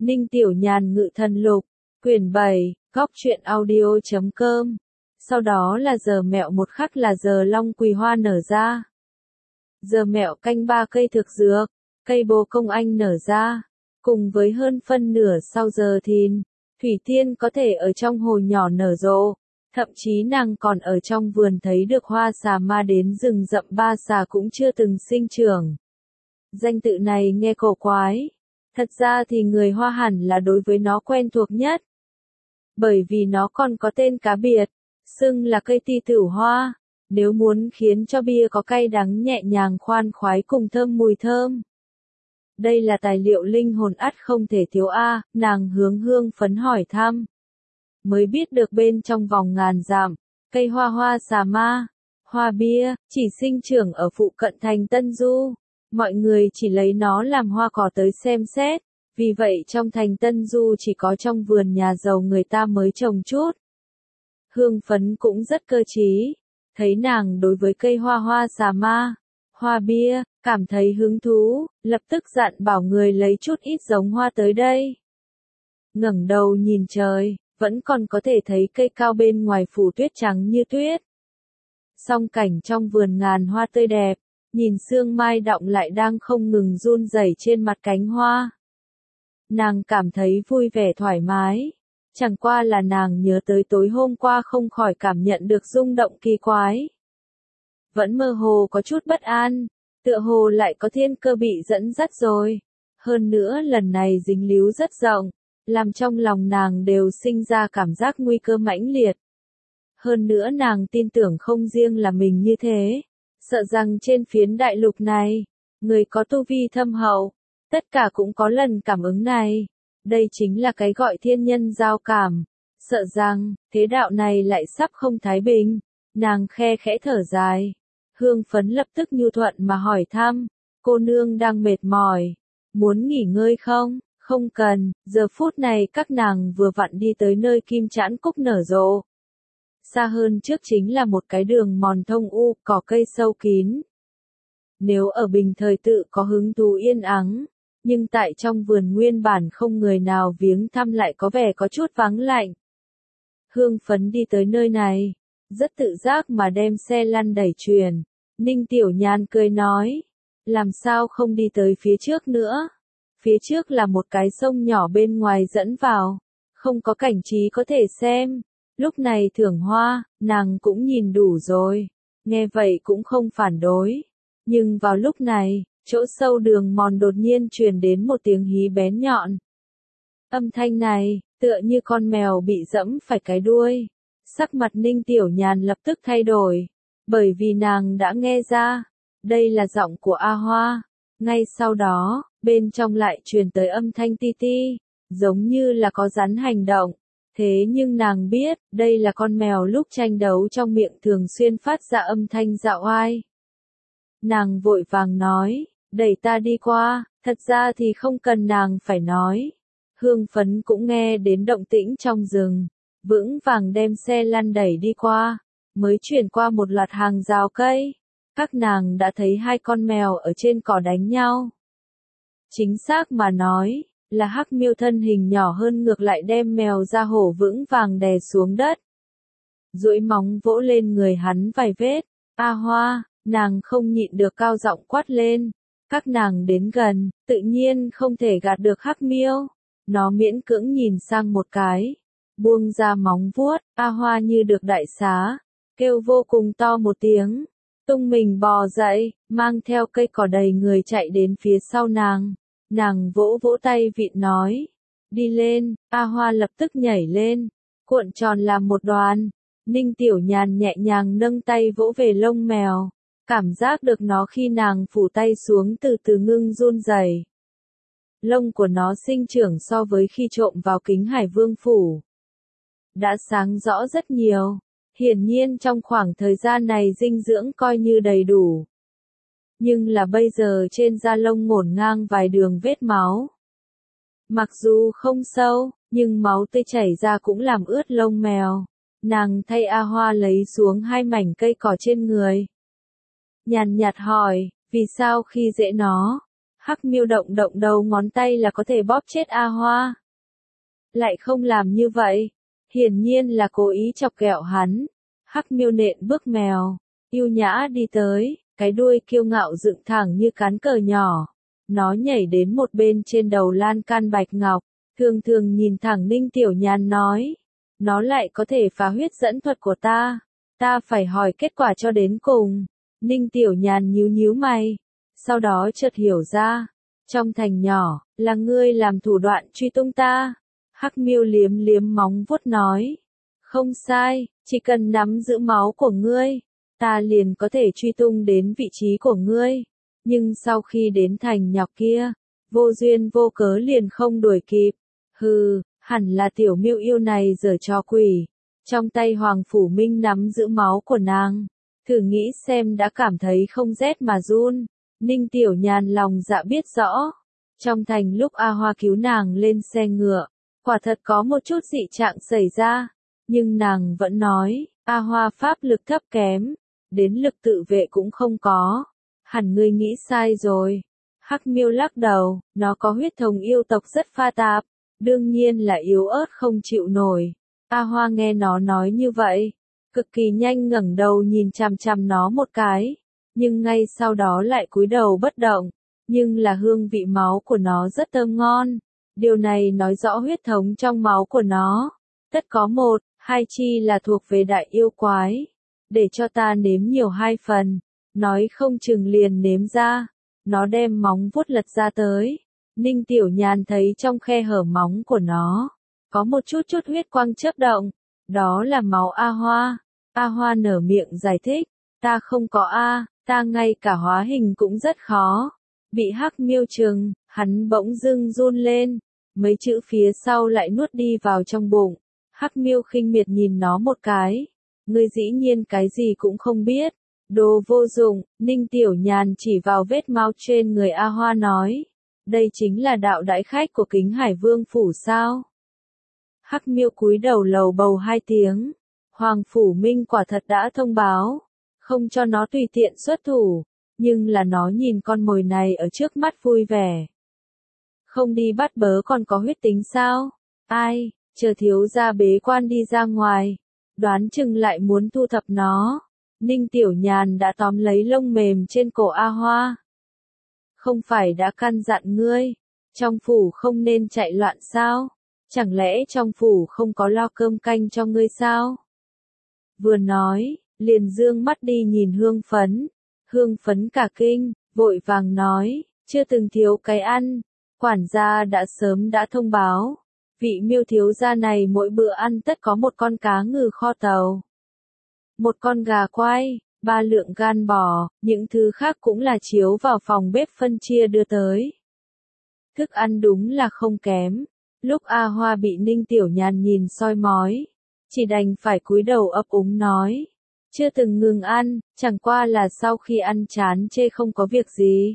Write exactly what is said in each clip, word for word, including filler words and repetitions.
Ninh Tiểu Nhàn Ngự Thần Lục, quyển bảy, góc truyện audio chấm com. Sau đó là giờ mẹo một khắc là giờ long quỳ hoa nở ra. Giờ mẹo canh ba cây thực dược, cây bồ công anh nở ra. Cùng với hơn phân nửa sau giờ thìn, Thủy Tiên có thể ở trong hồ nhỏ nở rộ. Thậm chí nàng còn ở trong vườn thấy được hoa xà ma đến rừng rậm ba xà cũng chưa từng sinh trưởng. Danh tự này nghe cổ quái. Thật ra thì người Hoa hẳn là đối với nó quen thuộc nhất. Bởi vì nó còn có tên cá biệt, xưng là cây ti tử hoa, nếu muốn khiến cho bia có cay đắng nhẹ nhàng khoan khoái cùng thơm mùi thơm. Đây là tài liệu linh hồn ắt không thể thiếu a, nàng hướng Hương Phấn hỏi thăm. Mới biết được bên trong vòng ngàn dặm, cây hoa hoa xà ma, hoa bia, chỉ sinh trưởng ở phụ cận thành Tân Du. Mọi người chỉ lấy nó làm hoa cỏ tới xem xét, vì vậy trong thành Tân Du chỉ có trong vườn nhà giàu người ta mới trồng chút. Hương Phấn cũng rất cơ trí, thấy nàng đối với cây hoa hoa xà ma, hoa bia, cảm thấy hứng thú, lập tức dặn bảo người lấy chút ít giống hoa tới đây. Ngẩng đầu nhìn trời, vẫn còn có thể thấy cây cao bên ngoài phủ tuyết trắng như tuyết. Song cảnh trong vườn ngàn hoa tươi đẹp. Nhìn sương mai đọng lại đang không ngừng run rẩy trên mặt cánh hoa. Nàng cảm thấy vui vẻ thoải mái. Chẳng qua là nàng nhớ tới tối hôm qua không khỏi cảm nhận được rung động kỳ quái. Vẫn mơ hồ có chút bất an, tựa hồ lại có thiên cơ bị dẫn dắt rồi. Hơn nữa lần này dính líu rất rộng, làm trong lòng nàng đều sinh ra cảm giác nguy cơ mãnh liệt. Hơn nữa nàng tin tưởng không riêng là mình như thế. Sợ rằng trên phiến đại lục này, người có tu vi thâm hậu, tất cả cũng có lần cảm ứng này. Đây chính là cái gọi thiên nhân giao cảm. Sợ rằng, thế đạo này lại sắp không thái bình. Nàng khe khẽ thở dài. Hương Phấn lập tức nhu thuận mà hỏi thăm. Cô nương đang mệt mỏi. Muốn nghỉ ngơi không? Không cần, giờ phút này các nàng vừa vặn đi tới nơi kim trãn cúc nở rộ. Xa hơn trước chính là một cái đường mòn thông u, cỏ cây sâu kín. Nếu ở bình thời tự có hứng thú yên ắng, nhưng tại trong vườn nguyên bản không người nào viếng thăm lại có vẻ có chút vắng lạnh. Hương Phấn đi tới nơi này, rất tự giác mà đem xe lăn đẩy truyền. Ninh Tiểu Nhàn cười nói, làm sao không đi tới phía trước nữa. Phía trước là một cái sông nhỏ bên ngoài dẫn vào, không có cảnh trí có thể xem. Lúc này thưởng hoa, nàng cũng nhìn đủ rồi, nghe vậy cũng không phản đối. Nhưng vào lúc này, chỗ sâu đường mòn đột nhiên truyền đến một tiếng hí bén nhọn. Âm thanh này, tựa như con mèo bị dẫm phải cái đuôi. Sắc mặt Ninh Tiểu Nhàn lập tức thay đổi, bởi vì nàng đã nghe ra, đây là giọng của A Hoa. Ngay sau đó, bên trong lại truyền tới âm thanh ti ti, giống như là có rắn hành động. Thế nhưng nàng biết, đây là con mèo lúc tranh đấu trong miệng thường xuyên phát ra âm thanh dạo oai. Nàng vội vàng nói, đẩy ta đi qua, thật ra thì không cần nàng phải nói. Hương Phấn cũng nghe đến động tĩnh trong rừng, vững vàng đem xe lăn đẩy đi qua, mới chuyển qua một loạt hàng rào cây. Các nàng đã thấy hai con mèo ở trên cỏ đánh nhau. Chính xác mà nói, là Hắc Miêu thân hình nhỏ hơn ngược lại đem mèo ra hổ vững vàng đè xuống đất. Duỗi móng vỗ lên người hắn vài vết. A Hoa, nàng không nhịn được cao giọng quát lên. Các nàng đến gần, tự nhiên không thể gạt được Hắc Miêu. Nó miễn cưỡng nhìn sang một cái, buông ra móng vuốt. A Hoa như được đại xá, kêu vô cùng to một tiếng, tung mình bò dậy, mang theo cây cỏ đầy người chạy đến phía sau nàng. Nàng vỗ vỗ tay vịn nói, đi lên. A Hoa lập tức nhảy lên, cuộn tròn làm một đoàn. Ninh Tiểu Nhàn nhẹ nhàng nâng tay vỗ về lông mèo, cảm giác được nó khi nàng phủ tay xuống từ từ ngưng run rẩy. Lông của nó sinh trưởng so với khi trộm vào kính Hải Vương phủ đã sáng rõ rất nhiều, hiển nhiên trong khoảng thời gian này dinh dưỡng coi như đầy đủ. Nhưng là bây giờ trên da lông ngổn ngang vài đường vết máu. Mặc dù không sâu, nhưng máu tươi chảy ra cũng làm ướt lông mèo. Nàng thay A Hoa lấy xuống hai mảnh cây cỏ trên người. Nhàn nhạt hỏi, vì sao khi dễ nó, Hắc Miêu động động đầu ngón tay là có thể bóp chết A Hoa. Lại không làm như vậy, hiển nhiên là cố ý chọc ghẹo hắn. Hắc Miêu nện bước mèo, yêu nhã đi tới, cái đuôi kiêu ngạo dựng thẳng như cán cờ nhỏ. Nó nhảy đến một bên trên đầu lan can bạch ngọc, thường thường nhìn thẳng Ninh Tiểu Nhàn nói. Nó lại có thể phá huyết dẫn thuật của ta, ta phải hỏi kết quả cho đến cùng. Ninh Tiểu Nhàn nhíu nhíu mày, sau đó chợt hiểu ra, trong thành nhỏ, là ngươi làm thủ đoạn truy tung ta. Hắc Miêu liếm liếm móng vuốt nói, không sai, chỉ cần nắm giữ máu của ngươi, ta liền có thể truy tung đến vị trí của ngươi. Nhưng sau khi đến thành nhọc kia, vô duyên vô cớ liền không đuổi kịp. Hừ, hẳn là tiểu Miêu yêu này giở trò quỷ. Trong tay Hoàng Phủ Minh nắm giữ máu của nàng, thử nghĩ xem đã cảm thấy không rét mà run. Ninh Tiểu Nhàn lòng dạ biết rõ, trong thành lúc A Hoa cứu nàng lên xe ngựa, quả thật có một chút dị trạng xảy ra, nhưng nàng vẫn nói, A Hoa pháp lực thấp kém, đến lực tự vệ cũng không có. Hẳn ngươi nghĩ sai rồi. Hắc Miêu lắc đầu, nó có huyết thống yêu tộc rất pha tạp, đương nhiên là yếu ớt không chịu nổi. A Hoa nghe nó nói như vậy, cực kỳ nhanh ngẩng đầu nhìn chằm chằm nó một cái, nhưng ngay sau đó lại cúi đầu bất động. Nhưng là hương vị máu của nó rất thơm ngon, điều này nói rõ huyết thống trong máu của nó, tất có một, hai chi là thuộc về đại yêu quái. Để cho ta nếm nhiều hai phần, nói không chừng liền nếm ra. Nó đem móng vuốt lật ra tới. Ninh Tiểu Nhàn thấy trong khe hở móng của nó, có một chút chút huyết quang chớp động. Đó là máu A Hoa. A Hoa nở miệng giải thích, ta không có A, ta ngay cả hóa hình cũng rất khó. Bị Hắc Miêu trừng, hắn bỗng dưng run lên, mấy chữ phía sau lại nuốt đi vào trong bụng. Hắc Miêu khinh miệt nhìn nó một cái, ngươi dĩ nhiên cái gì cũng không biết. Đồ vô dụng. Ninh Tiểu Nhàn chỉ vào vết máu trên người A Hoa nói, đây chính là đạo đãi khách của Kính Hải Vương phủ sao? Hắc Miêu cúi đầu lầu bầu hai tiếng. Hoàng Phủ Minh quả thật đã thông báo, không cho nó tùy tiện xuất thủ, nhưng là nó nhìn con mồi này ở trước mắt vui vẻ. Không đi bắt bớ còn có huyết tính sao? Ai, chờ thiếu gia bế quan đi ra ngoài, đoán chừng lại muốn thu thập nó. Ninh Tiểu Nhàn đã tóm lấy lông mềm trên cổ A Hoa. Không phải đã căn dặn ngươi, trong phủ không nên chạy loạn sao? Chẳng lẽ trong phủ không có lo cơm canh cho ngươi sao? Vừa nói, liền dương mắt đi nhìn Hương Phấn. Hương Phấn cả kinh, vội vàng nói, chưa từng thiếu cái ăn. Quản gia đã sớm đã thông báo, vị Miêu thiếu gia này mỗi bữa ăn tất có một con cá ngừ kho tàu, một con gà quay, ba lượng gan bò, những thứ khác cũng là chiếu vào phòng bếp phân chia đưa tới. Thức ăn đúng là không kém. Lúc A Hoa bị Ninh Tiểu Nhàn nhìn soi mói, chỉ đành phải cúi đầu ấp úng nói, chưa từng ngừng ăn, chẳng qua là sau khi ăn chán chê không có việc gì.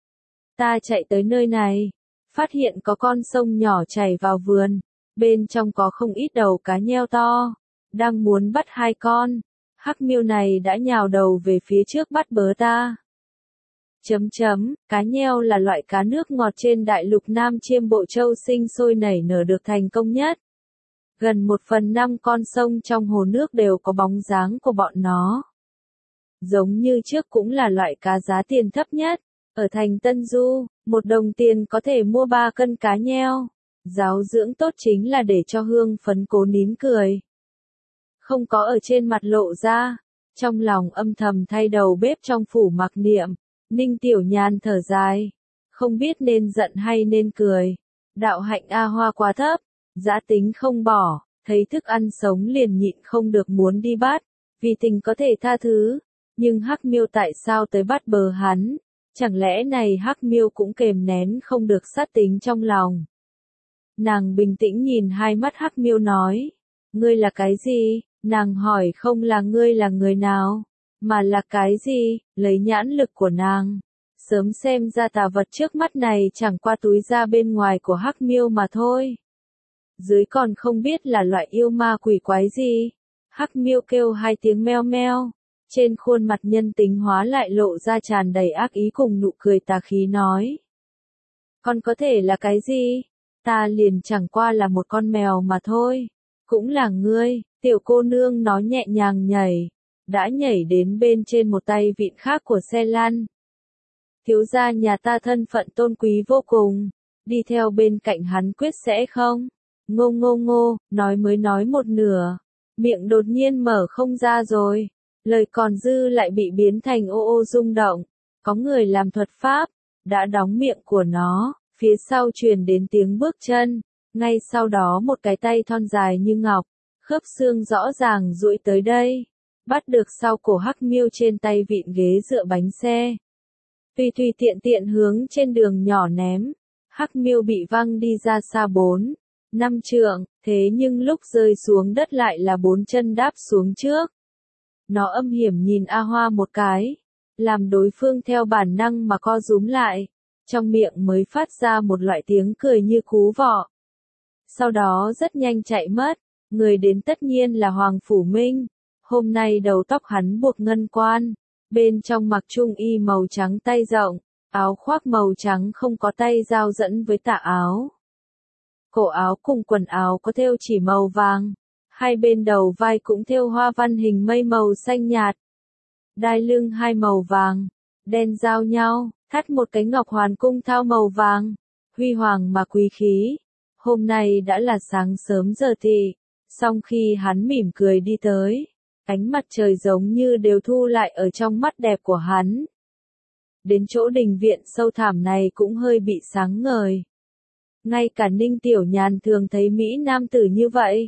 Ta chạy tới nơi này, phát hiện có con sông nhỏ chảy vào vườn, bên trong có không ít đầu cá nheo to, đang muốn bắt hai con. Hắc Miêu này đã nhào đầu về phía trước bắt bớ ta. Chấm chấm, cá nheo là loại cá nước ngọt trên đại lục Nam Chiêm Bộ Châu sinh sôi nảy nở được thành công nhất. Gần một phần năm con sông trong hồ nước đều có bóng dáng của bọn nó. Giống như trước cũng là loại cá giá tiền thấp nhất. Ở thành Tân Du, một đồng tiền có thể mua ba cân cá nheo. Giáo dưỡng tốt chính là để cho Hương Phấn cố nín cười. Không có ở trên mặt lộ ra, trong lòng âm thầm thay đầu bếp trong phủ mặc niệm. Ninh Tiểu Nhàn thở dài, không biết nên giận hay nên cười. Đạo hạnh A Hoa quá thấp, giá tính không bỏ, thấy thức ăn sống liền nhịn không được muốn đi bắt, vì tình có thể tha thứ. Nhưng Hắc Miêu tại sao tới bắt bớ hắn? Chẳng lẽ này Hắc Miêu cũng kềm nén không được sát tính trong lòng. Nàng bình tĩnh nhìn hai mắt Hắc Miêu nói, ngươi là cái gì? Nàng hỏi không là ngươi là người nào, mà là cái gì, lấy nhãn lực của nàng. Sớm xem ra tà vật trước mắt này chẳng qua túi da bên ngoài của Hắc Miêu mà thôi. Dưới còn không biết là loại yêu ma quỷ quái gì. Hắc Miêu kêu hai tiếng meo meo, trên khuôn mặt nhân tính hóa lại lộ ra tràn đầy ác ý cùng nụ cười tà khí nói. Con có thể là cái gì? Ta liền chẳng qua là một con mèo mà thôi. Cũng là ngươi, tiểu cô nương nói nhẹ nhàng nhảy, đã nhảy đến bên trên một tay vịn khác của xe lăn. Thiếu gia nhà ta thân phận tôn quý vô cùng, đi theo bên cạnh hắn quyết sẽ không. Ngô ngô ngô, nói mới nói một nửa, miệng đột nhiên mở không ra rồi, lời còn dư lại bị biến thành ô ô rung động, có người làm thuật pháp, đã đóng miệng của nó, phía sau truyền đến tiếng bước chân, ngay sau đó một cái tay thon dài như ngọc, khớp xương rõ ràng duỗi tới đây, bắt được sau cổ Hắc Miêu trên tay vịn ghế dựa bánh xe. Tùy tùy tiện tiện hướng trên đường nhỏ ném, Hắc Miêu bị văng đi ra xa bốn, năm trượng, thế nhưng lúc rơi xuống đất lại là bốn chân đáp xuống trước. Nó âm hiểm nhìn A Hoa một cái, làm đối phương theo bản năng mà co rúm lại, trong miệng mới phát ra một loại tiếng cười như cú vọ. Sau đó rất nhanh chạy mất, người đến tất nhiên là Hoàng Phủ Minh, hôm nay đầu tóc hắn buộc ngân quan, bên trong mặc trung y màu trắng tay rộng, áo khoác màu trắng không có tay giao dẫn với tà áo. Cổ áo cùng quần áo có thêu chỉ màu vàng, hai bên đầu vai cũng thêu hoa văn hình mây màu xanh nhạt. Đai lưng hai màu vàng, đen giao nhau, thắt một cái ngọc hoàn cung thao màu vàng, huy hoàng mà quý khí. Hôm nay đã là sáng sớm giờ thì, song khi hắn mỉm cười đi tới, ánh mặt trời giống như đều thu lại ở trong mắt đẹp của hắn. Đến chỗ đình viện sâu thẳm này cũng hơi bị sáng ngời. Ngay cả Ninh Tiểu Nhàn thường thấy Mỹ nam tử như vậy,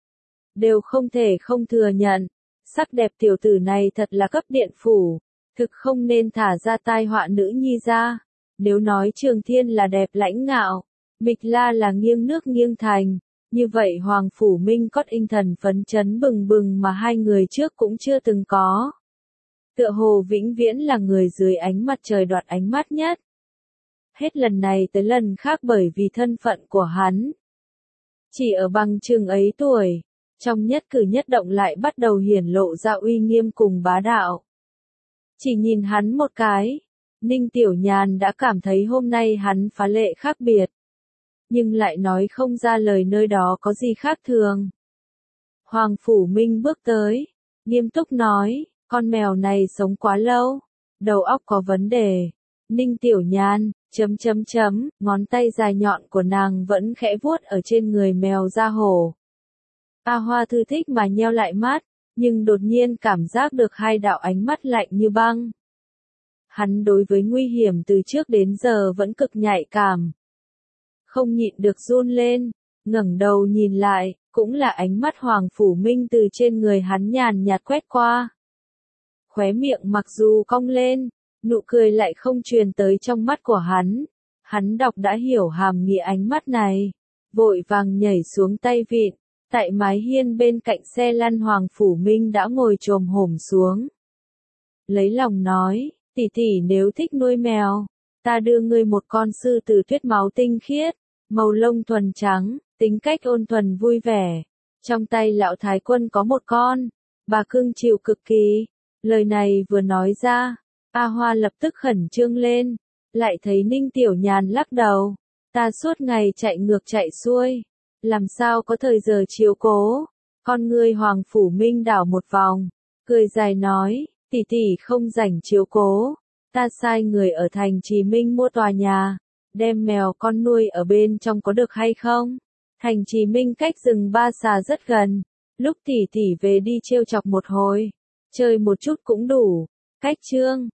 đều không thể không thừa nhận, sắc đẹp tiểu tử này thật là cấp điện phủ, thực không nên thả ra tai họa nữ nhi ra. Nếu nói Trường Thiên là đẹp lãnh ngạo, Mịch La là nghiêng nước nghiêng thành, như vậy Hoàng Phủ Minh cốt tinh thần phấn chấn bừng bừng mà hai người trước cũng chưa từng có. Tựa hồ vĩnh viễn là người dưới ánh mặt trời đoạt ánh mắt nhất. Hết lần này tới lần khác bởi vì thân phận của hắn. Chỉ ở bằng chừng ấy tuổi, trong nhất cử nhất động lại bắt đầu hiển lộ ra uy nghiêm cùng bá đạo. Chỉ nhìn hắn một cái, Ninh Tiểu Nhàn đã cảm thấy hôm nay hắn phá lệ khác biệt. Nhưng lại nói không ra lời nơi đó có gì khác thường. Hoàng Phủ Minh bước tới, nghiêm túc nói, con mèo này sống quá lâu, đầu óc có vấn đề. Ninh Tiểu Nhàn, chấm chấm chấm, ngón tay dài nhọn của nàng vẫn khẽ vuốt ở trên người mèo da hổ. A Hoa thư thích mà nheo lại mắt, nhưng đột nhiên cảm giác được hai đạo ánh mắt lạnh như băng. Hắn đối với nguy hiểm từ trước đến giờ vẫn cực nhạy cảm. Không nhịn được run lên, ngẩng đầu nhìn lại, cũng là ánh mắt Hoàng Phủ Minh từ trên người hắn nhàn nhạt quét qua. Khóe miệng mặc dù cong lên, nụ cười lại không truyền tới trong mắt của hắn. Hắn đọc đã hiểu hàm nghĩa ánh mắt này, vội vàng nhảy xuống tay vịn, tại mái hiên bên cạnh xe lăn Hoàng Phủ Minh đã ngồi chồm hổm xuống. Lấy lòng nói, tỷ tỷ nếu thích nuôi mèo, ta đưa ngươi một con sư tử tuyết máu tinh khiết, màu lông thuần trắng, tính cách ôn thuần vui vẻ. Trong tay lão thái quân có một con, bà cưng chịu cực kỳ. Lời này vừa nói ra, A Hoa lập tức khẩn trương lên, lại thấy Ninh Tiểu Nhàn lắc đầu. Ta suốt ngày chạy ngược chạy xuôi, làm sao có thời giờ chiếu cố. Con ngươi Hoàng Phủ Minh đảo một vòng, cười dài nói, tỷ tỷ không rảnh chiếu cố. Ta sai người ở thành Trì Minh mua tòa nhà, đem mèo con nuôi ở bên trong có được hay không? Thành Trì Minh cách rừng Ba Xà rất gần, lúc tỷ tỷ về đi trêu chọc một hồi, chơi một chút cũng đủ. Cách chương